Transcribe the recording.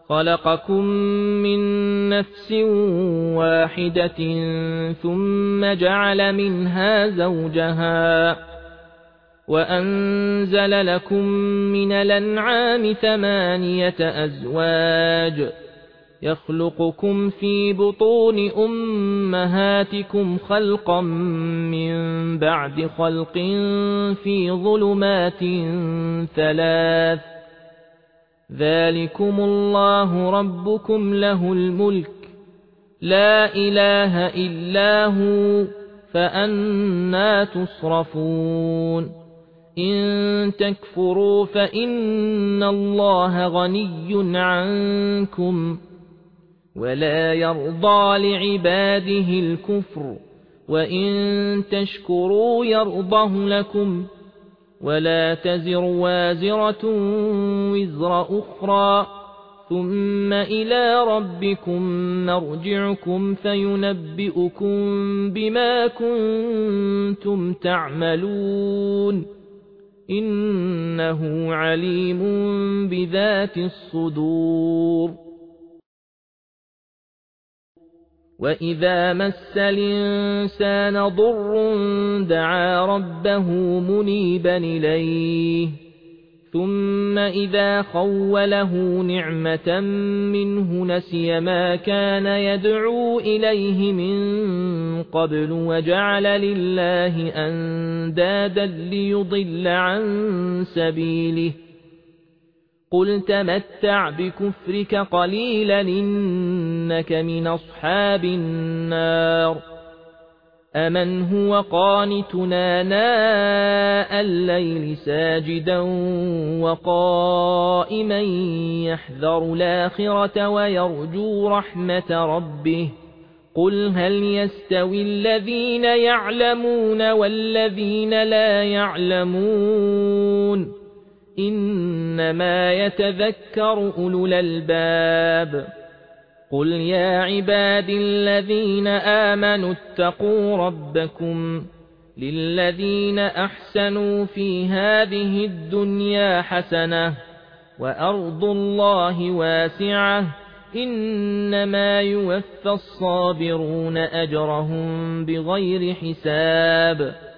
خلقكم من نفس واحدة ثم جعل منها زوجها وأنزل لكم من الأنعام 8 أزواج يخلقكم في بطون أمهاتكم خلقا من بعد خلق في ظلمات 3 ذلكم الله ربكم له الملك لا إله إلا هو فأنى تصرفون إن تكفروا فإن الله غني عنكم ولا يرضى لعباده الكفر وإن تشكروا يرضه لكم ولا تزر وازرة وزر أخرى ثم إلى ربكم مرجعكم فينبئكم بما كنتم تعملون إنه عليم بذات الصدور وإذا مس الإنسان ضر دعا ربه منيبا إليه ثم إذا خوله نعمة منه نسي ما كان يدعو إليه من قبل وجعل لله أندادا ليضل عن سبيله قل تمتع بكفرك قليلا إنك من أصحاب النار أمن هو قانتنا ناء الليل ساجدا وقائما يحذر الآخرة ويرجو رحمة ربه قل هل يستوي الذين يعلمون والذين لا يعلمون إنما يتذكر أولو الألباب قل يا عباد الذين آمنوا اتقوا ربكم للذين أحسنوا في هذه الدنيا حسنة وأرض الله واسعة إنما يوفى الصابرون أجرهم بغير حساب